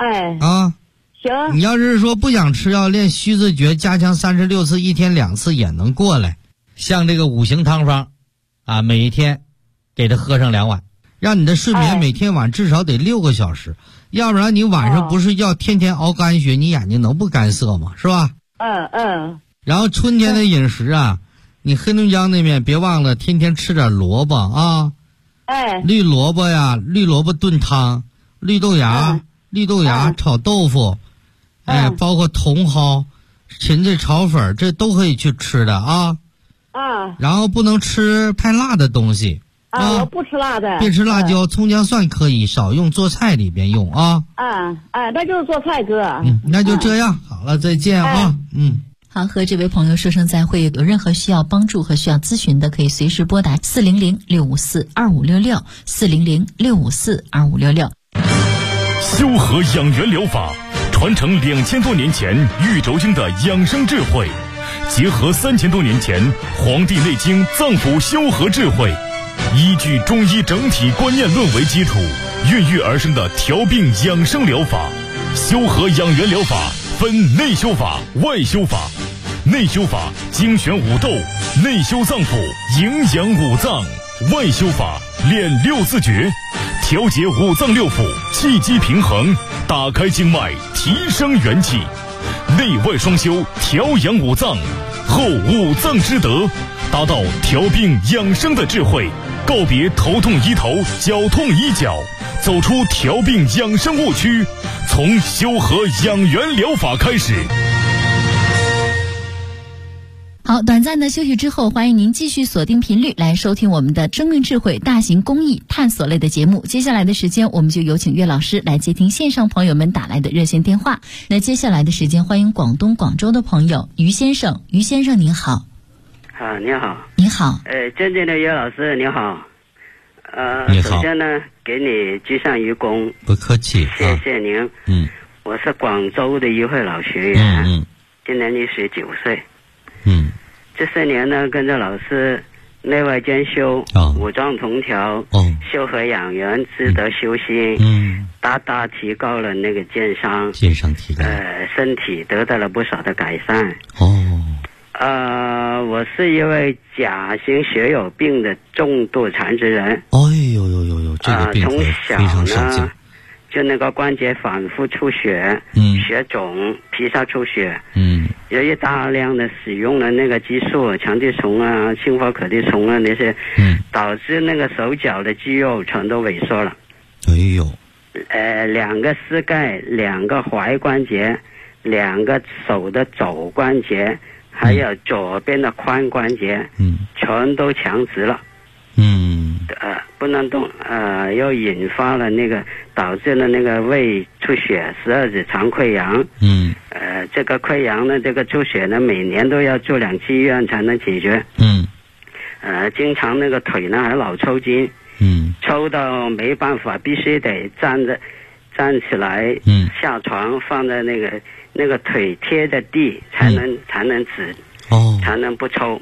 行。你要是说不想吃药，练虚字诀加强36次，1天2次也能过来。像这个5行汤方每一天给他喝上2碗， 让你的睡眠每天晚至少得6个小时，要不然你晚上不是要天天熬干血，你眼睛能不干涩吗？是吧？然后春天的饮食啊，你黑龙江那边别忘了天天吃点萝卜啊，绿萝卜呀，绿萝卜炖汤，绿豆芽炒豆腐，包括茼蒿、芹菜炒粉，这都可以去吃的啊。然后不能吃太辣的东西我不吃辣的。 别吃辣椒，葱姜蒜可以少用，做菜里边用啊。 那就是做菜哥。 那就这样，好了，再见啊。 好，和这位朋友说声再会。有任何需要帮助和需要咨询的，可以随时拨打400-654-2566，400-654-2566。 修和养元疗法传承2000多年前玉轴经的养生智慧，结合3000多年前《黄帝内经》脏腑修和智慧，依据中医整体观念论为基础，孕育而生的调病养生疗法。修和养元疗法分内修法、外修法。内修法精选五斗，内修脏腑，营养五脏；外修法练6字诀，调节五脏六腑，气机平衡，打开经脉，提升元气。内外双修，调养五脏，后五脏之德，达到调病养生的智慧，告别头痛医头，脚痛医脚，走出调病养生误区，从修和养元疗法开始。 好，短暂的休息之后，欢迎您继续锁定频率来收听我们的生命智慧大型公益探索类的节目。接下来的时间，我们就有请岳老师来接听线上朋友们打来的热线电话。那接下来的时间，欢迎广东广州的朋友于先生。于先生您好。 你好。 你好。 尊敬的岳老师你好。 你好。 首先呢，给你居上一躬。 不客气。 谢谢您。我是广州的一位老学员。今年69岁。这4年呢，跟着老师内外兼修，五脏同调，修和养元，值得修心，大大提高了那个健康提高，身体得到了不少的改善。我是一位甲型血友病的重度残疾人。 这个病从小非常少见。 就那个关节反复出血，血肿，皮下出血，由于大量的使用了那个激素，强地虫啊、氢化可地虫啊那些，导致那个手脚的肌肉全都萎缩了。2个膝盖、2个踝关节、2个手的肘关节，还有左边的髋关节，全都强直了。不能动，又引发了那个导致了那个胃出血，12指肠溃疡。这个溃疡呢，这个出血呢，每年都要住2次医院才能解决。经常那个腿呢还老抽筋，抽到没办法，必须得站起来，下床放在那个腿贴着地才能止，才能不抽。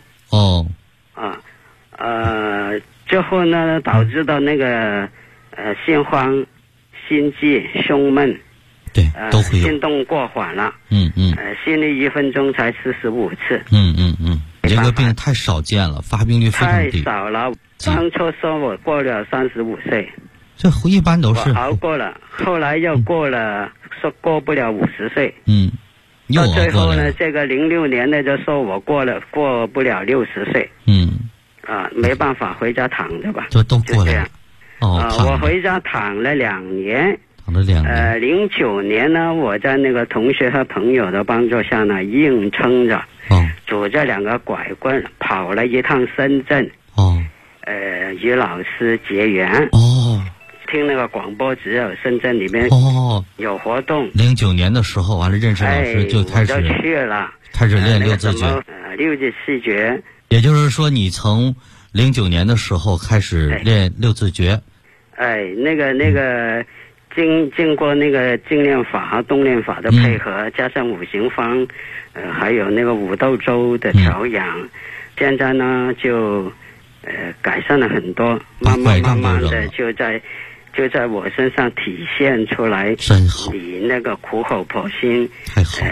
最后呢，导致到那个心慌、心悸、胸闷， 都会有。 心动过缓了，心率1分钟才45次。 这个病太少见了，发病率非常低。 太少了。当初说我过了35岁， 这一般都是我熬过了，后来又过了，说过不了50岁。 到最后呢，这个06年的就说我过不了60岁。没办法回家躺着吧， 就都过来了。 我回家躺了2年。09年呢，我在那个同学和朋友的帮助下呢，硬撑着，拄着2个拐棍跑了一趟深圳。与老师结缘。听那个广播，只有深圳里面有活动。 09年的时候，完了认识老师就开始我就去了， 开始练6字诀。 6字4诀。 也就是说，你从09年的时候开始练6字诀。 那个经过那个静练法和动练法的配合，加上5行方，还有那个5豆粥的调养，现在呢就改善了很多，慢慢的就在我身上体现出来。 真好。 你那个苦口婆心， 太好。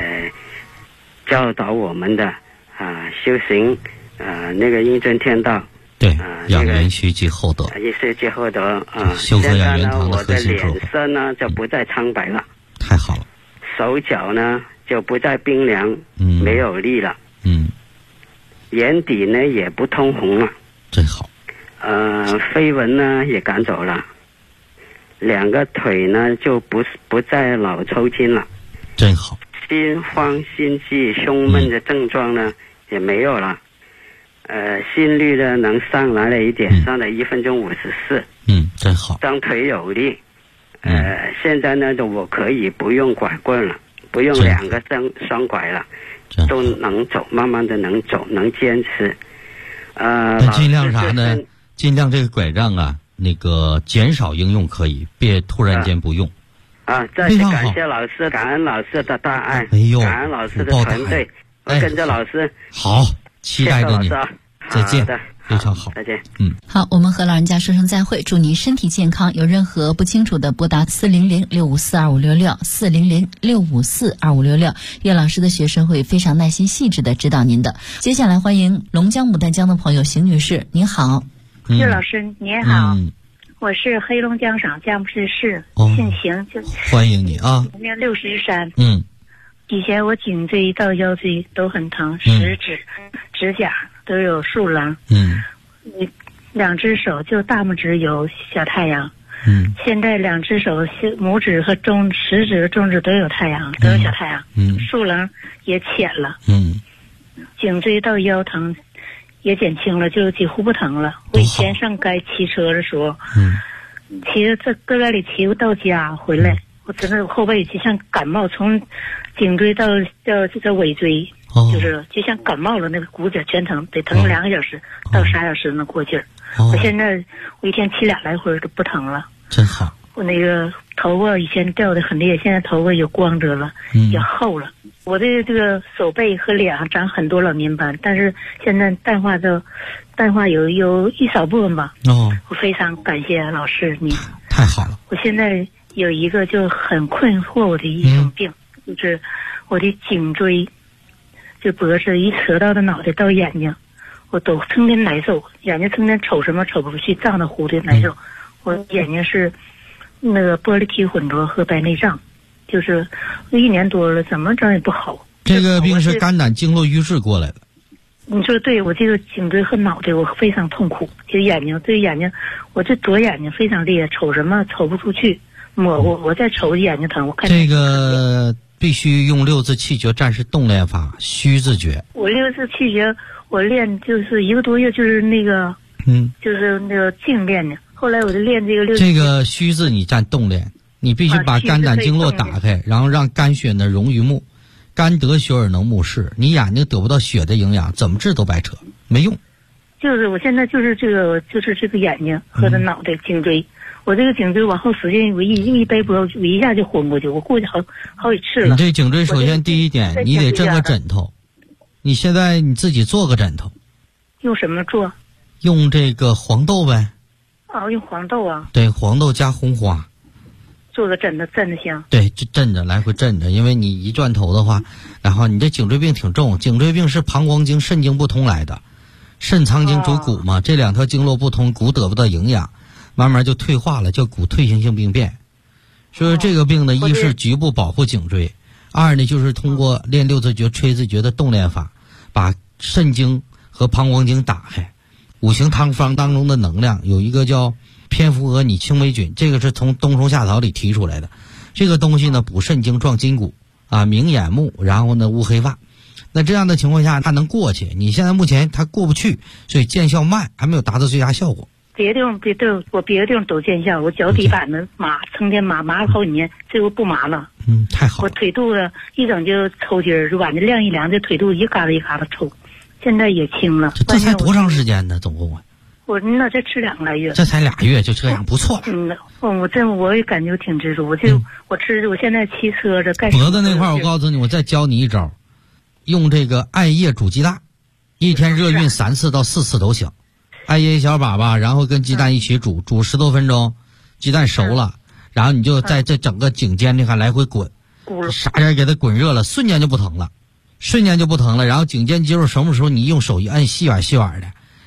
教导我们的修行。那个应真天道， 养元虚即厚德， 元虚即厚德啊。 修和养元堂的核心现在呢，我的脸色呢就不再苍白了， 太好了。 手脚呢就不再冰凉，没有力了，眼底呢也不通红了， 真好。 飞蚊呢也赶走了，两个腿呢就不再老抽筋了， 真好。 心慌心悸胸闷的症状呢也没有了，心率呢能上来了一点，上了1分钟54， 真好。 双腿有力，现在呢我可以不用拐棍了，不用2个双拐了，都能走，慢慢的能走，能坚持。 尽量啥呢？尽量这个拐杖啊，那个减少应用可以，别突然间不用。 再次感谢老师，感恩老师的大爱，感恩老师的团队，我跟着老师。 好，期待着你。再见。非常好， 再见。 好，我们和老人家说声再会，祝您身体健康。有任何不清楚的，拨打400-654-2566，400-654-2566。叶老师的学生会非常耐心细致的指导您的。接下来欢迎龙江牡丹江的朋友邢女士，您好。 叶老师您好，我是黑龙江省佳木斯市，姓邢， 欢迎你啊。 今年63。以前我颈椎到腰椎都很疼，食指、指甲都有竖棱。2只手就大拇指有小太阳。现在2只手拇指和食指和中指都有太阳，都有小太阳。竖棱也浅了。颈椎到腰疼也减轻了，就几乎不疼了。我以前上街骑车的时候，骑着在搁里骑到家回来，我真的后背就像感冒，从颈椎到尾椎，就像感冒了，那个骨节全疼，得疼2个小时到3小时能过劲儿。我现在我一天骑2来回都不疼了， 真好。 我那个头发以前掉的很厉害，现在头发有光泽了，也厚了。我的这个手背和脸上长很多老年斑，但是现在淡化有一少部分吧。我非常感谢老师你， 太好了。 我现在有一个就很困惑我的一种病，就是我的颈椎，就脖子一扯到的脑袋到眼睛，我都成天难受，眼睛成天瞅什么瞅不出去，胀得糊的难受。我眼睛是那个玻璃体混浊和白内障，就是1年多了，怎么整也不好。 这个病是肝胆经络瘀滞过来的。 你说对，我这个颈椎和脑袋我非常痛苦，这个眼睛，我这左眼睛非常厉害，瞅什么瞅不出去，模糊。我再瞅眼睛疼，我看这个必须用6字气诀战士动练法，虚字诀。 我6字气诀我练就是1个多月，就是那个就是那个静练的。后来我就练这个这个虚字你占动练，你必须把肝胆经络打开，然后让肝血呢溶于目，肝得血而能目视。你眼睛得不到血的营养，怎么治都白扯，没用。 就是我现在就是这个眼睛和这脑袋颈椎，我这个颈椎往后使劲，我一背脖，我一下就昏过去，我过去好几次了。 你这颈椎首先第一点，你得整个枕头。你现在你自己做个枕头。 用什么做？ 用这个黄豆呗。 用黄豆啊。 对，黄豆加红花。 做个枕头震着行。 对，就震着来回震着，因为你一转头的话，然后你这颈椎病挺重，颈椎病是膀胱经、肾经不通来的，肾藏经主骨嘛，这2条经络不通，骨得不到营养，慢慢就退化了，叫骨退行性病变。所以这个病呢，一是局部保护颈椎，2呢就是通过练6字诀、吹字诀的动练法，把肾经和膀胱经打开。5行汤方当中的能量有一个叫蝙蝠蛾拟青霉菌，这个是从冬虫夏草里提出来的。这个东西呢补肾经、壮筋骨啊，明眼目，然后呢乌黑发。那这样的情况下它能过去，你现在目前它过不去，所以见效慢，还没有达到最佳效果。 别的地方都见效，我脚底板子麻，成天麻了好几年，这回不麻了。 太好了。 我腿肚子一整就抽筋儿，晚上晾一凉，这腿肚子一疙瘩一疙瘩抽，现在也轻了。 这才多长时间呢？总共我那这吃2个来月， 这才2月就这样，不错。 我也感觉挺知足。我现在骑车这干脖子那块，我告诉你，我再教你一招，用这个艾叶煮鸡蛋，1天热运3次到4次都行。艾叶一小把吧，然后跟鸡蛋一起煮10多分钟，鸡蛋熟了，然后你就在这整个颈间这块来回滚，啥人给它滚热了，瞬间就不疼了。然后颈间肌肉什么时候你用手一按，细软细软的，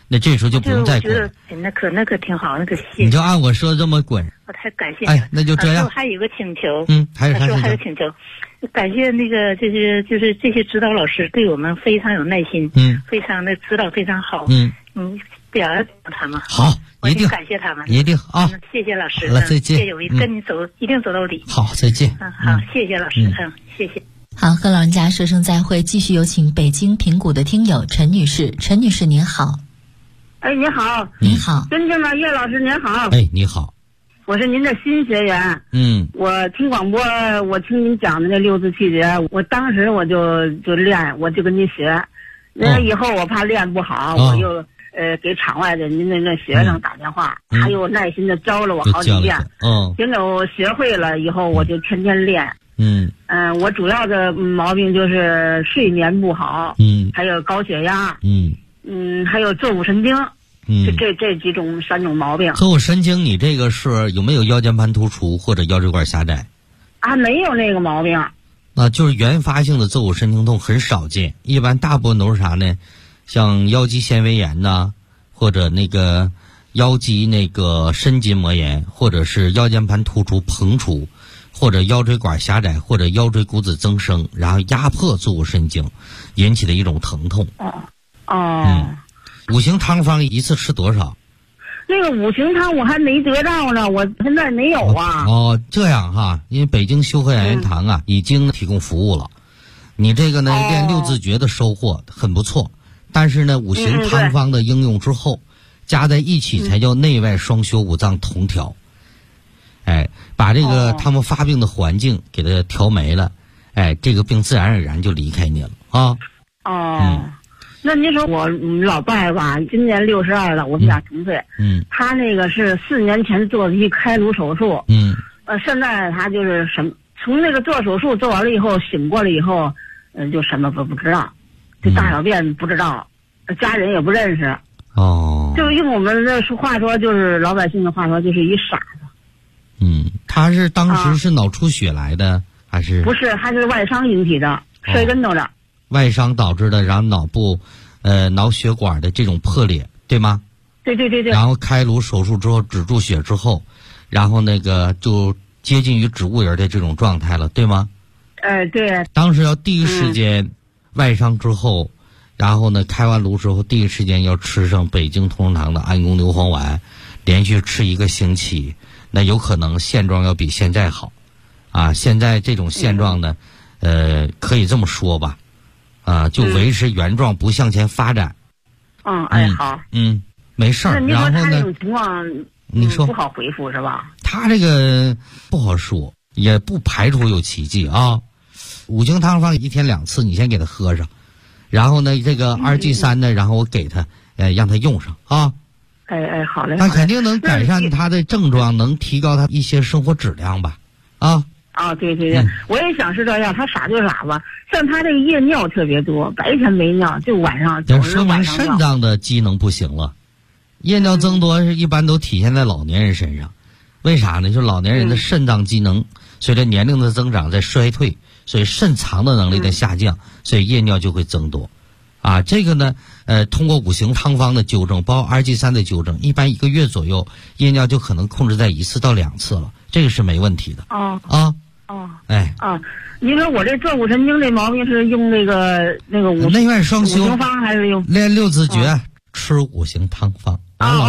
那这时候就不用再滚。 那可挺好，那可谢谢。 你就按我说的这么滚。 我太感谢。 哎，那就这样。 还有一个请求。 还有请求。感谢那个就是这些指导老师对我们非常有耐心，非常的指导非常好，表扬他们。 好，一定感谢他们， 一定啊！ 谢谢老师， 好了，再见。 谢谢，我跟你走，一定走到底。 好，再见。 好，谢谢老师，谢谢。 好，和老人家说声再会。继续有请北京平谷的听友陈女士。陈女士您好。 哎，你好。 你好。 尊敬的叶老师您好。 哎，你好。 我是您的新学员。我听广播，我听您讲的那6字气节，我当时我就练，我就跟您学。那以后我怕练不好，我又给场外的您那学生打电话，还有耐心的教了我好几遍。现在我学会了以后，我就天天练。我主要的毛病就是睡眠不好，还有高血压，还有坐骨神经。这3种毛病。 坐骨神经，你这个是有没有腰间盘突出或者腰椎管狭窄？ 没有那个毛病。 就是原发性的坐骨神经痛很少见，一般大部分都是啥呢？像腰肌纤维炎呐，或者那个腰肌那个深筋膜炎，或者是腰间盘突出膨出，或者腰椎管狭窄，或者腰椎骨质增生，然后压迫坐骨神经引起的一种疼痛。五行汤方一次吃多少？ 那个五行汤我还没得到呢，我现在没有啊。 这样哈，因为北京修和养元堂已经提供服务了。你这个呢，练6字诀的收获很不错，但是呢，五行汤方的应用之后，加在一起才叫内外双修，五脏同调。把这个他们发病的环境给它调没了，这个病自然而然就离开你了啊。 那您说我老伴吧，今年62了，我们俩同岁。他那个是4年前做的一开颅手术。现在他就是从那个做手术做完了以后，醒过来以后，就什么都不知道，这大小便不知道，家人也不认识。就用我们的话说，就是老百姓的话说，就是一傻子。 他是当时是脑出血来的，还是？ 不是，他是外伤引起的，摔跟头的。 外伤导致的，然后脑部，脑血管的这种破裂，对吗？ 对。 然后开颅手术之后止住血之后，然后那个就接近于植物人的这种状态了，对吗？ 对。 当时要第一时间，外伤之后，然后呢开完颅之后，第一时间要吃上北京同仁堂的安宫牛黄丸，连续吃1个星期，那有可能现状要比现在好，现在这种现状呢，可以这么说吧。就维持原状，不向前发展。 好。 没事儿。然后呢？ 这种情况， 你说不好回复是吧？ 他这个不好说，也不排除有奇迹啊。五行汤方1天2次，你先给他喝上，然后呢，这个2G3呢，然后我给他，让他用上啊。 好嘞。 那肯定能改善他的症状，能提高他一些生活质量吧？ 对，我也想是这样。他傻就傻吧，像他这个夜尿特别多，白天没尿，就晚上。 说明肾脏的机能不行了。夜尿增多是一般都体现在老年人身上，为啥呢？就是老年人的肾脏机能随着年龄的增长在衰退，所以肾藏的能力在下降，所以夜尿就会增多。这个呢，通过五行汤方的纠正，包括2G3的纠正，一般1个月左右，夜尿就可能控制在1次到2次了，这个是没问题的。 您说我这坐骨神经这毛病是用那个内外双修五行方，还是用练6字诀，吃五行汤方？